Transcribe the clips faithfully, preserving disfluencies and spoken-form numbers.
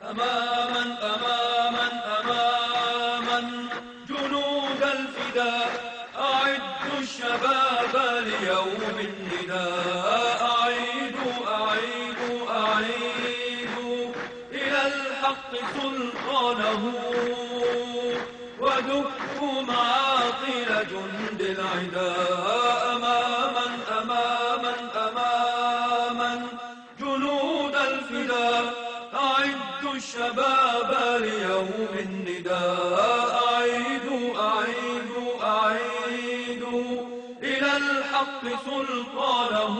أماما أماما أماما جنود الفداء أعدوا الشباب ليوم النداء أعيدوا أعيدوا أعيدوا إلى الحق سلطانه ودكوا معاقل جند العداء أماما أماما أماما جنود الفداء أعدوا الشباب ليوم النداء أعيدوا أعيدوا أعيدوا إلى الحق سلطانه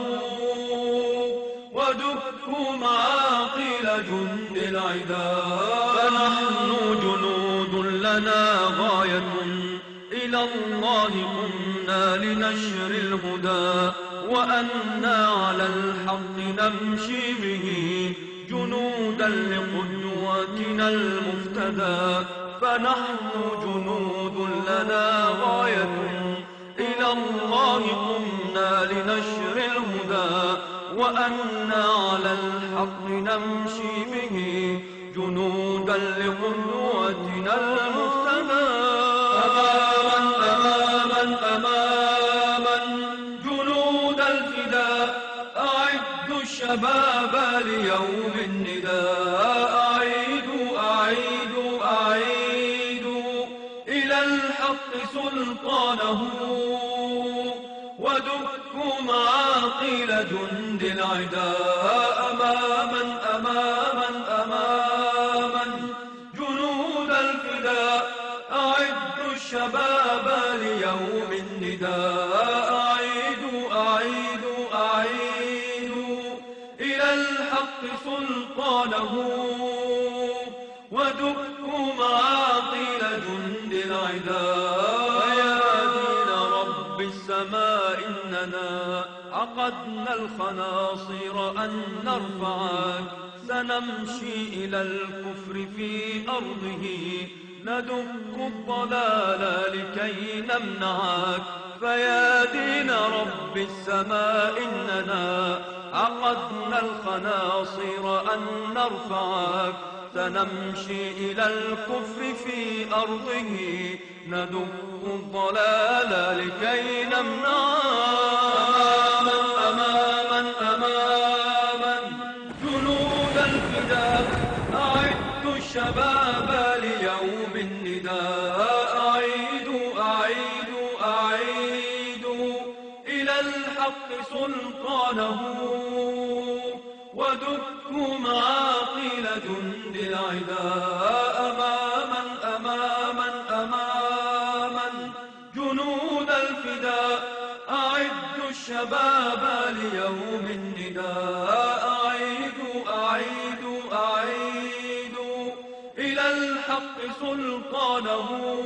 ودكوا معاقل جند العداء فنحن جنود لنا غاية إلى الله قمنا لنشر الهدى وأنا على الحق نمشي به جنودا لقدوتنا المفتدى فنحن جنود لنا غاية إلى الله قمنا لنشر الهدى وأنا على الحق نمشي به جنودا لقدوتنا المفتدى أماما أماما أماما جنود الفداء أعدوا الشباب ليوم النداء أعيدوا أعيدوا أعيدوا إلى الحق سلطانه ودكوا معاقل جند العداء أماما أماما أماما جنود الفداء أعدوا الشباب ليوم النداء أعيدوا أعيدوا أعيدوا إلى الحق سلطانه ودكوا معاقل جند العداء يا دين رب السماء إننا عقدنا الخناصر أن نرفعك سنمشي إلى الكفر في أرضه ندك الضلال لكي نمنعك فيا دين رب السماء إننا عقدنا الخناصر أن نرفعك سنمشي إلى الكفر في أرضه ندك الضلال لكي نمنعك أماما أماما جنود الفداء أعدوا الشباب ليوم النداء أعيدوا أعيدوا أعيدوا إلى الحق سلطانه ودكوا معاقل جند العداء أماما أماما أماما جنود الفداء أعدوا الشباب ليوم النداء أعيدوا أعيدوا أعيدوا إلى الحق سلطانه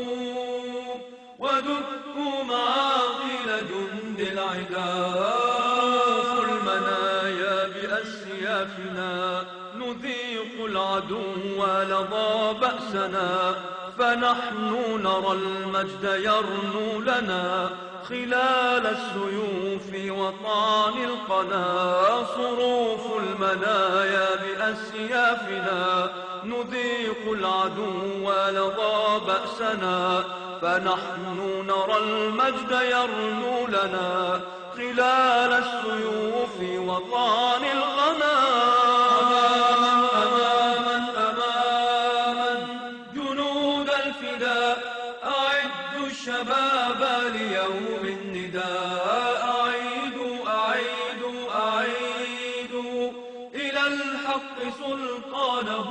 ودكوا معاقل جند العداء المنايا بأسيافنا نذيق العدو لظى بأسنا فنحن نرى المجد يرنو لنا خلال السيوف وطعن القنا صروف المنايا بأسيافنا نذيق العدو لظى بأسنا فنحن نرى المجد يرنو لنا خلال السيوف وطعن القنا أماما أماما جنود الفداء أعدوا الشباب ليوم النداء أعيدوا أعيدوا أعيدوا إلى الحق سلطانه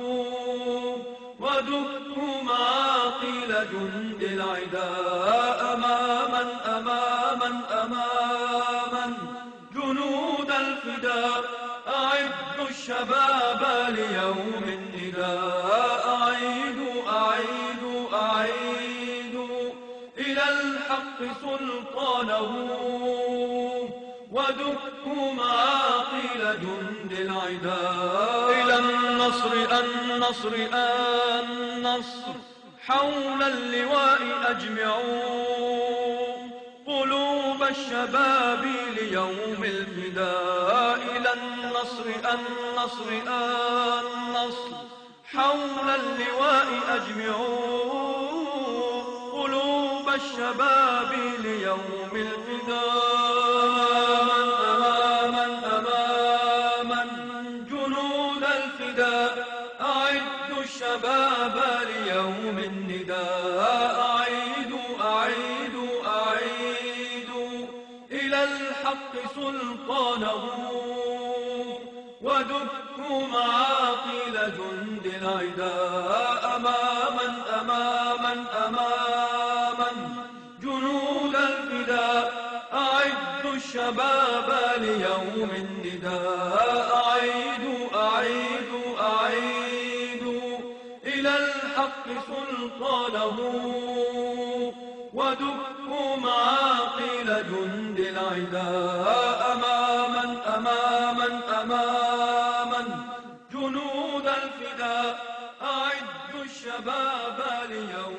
ودكوا معاقل جند العداء أماما أماما أماما جنود الفداء أعدوا الشباب ليوم النداء أعيدوا أعيدوا أعيدوا إلى الحق سلطانه ودكوا معاقل جند العداء إلى النصر النصر النصر حول اللواء أجمعوا قلوب الشباب ليوم الفداء إلى النصر النصر النصر حول اللواء أجمعوا قلوب الشباب ليوم الفداء. أماما أماما جنود الفداء أعدوا الشباب ليوم النداء. أعيدوا أعيدوا أعيدوا إلى الحق سلطانه ودكوا معاقل جند العداء. أماما أماما أماما جنود الفداء أعدوا الشباب ليوم النداء. أعيدوا أعيدوا أعيدوا إلى الحق سلطانه ودكوا معاقل جند العداء. أماما أماما أماما جنود الفداء أعدوا الشباب ليوم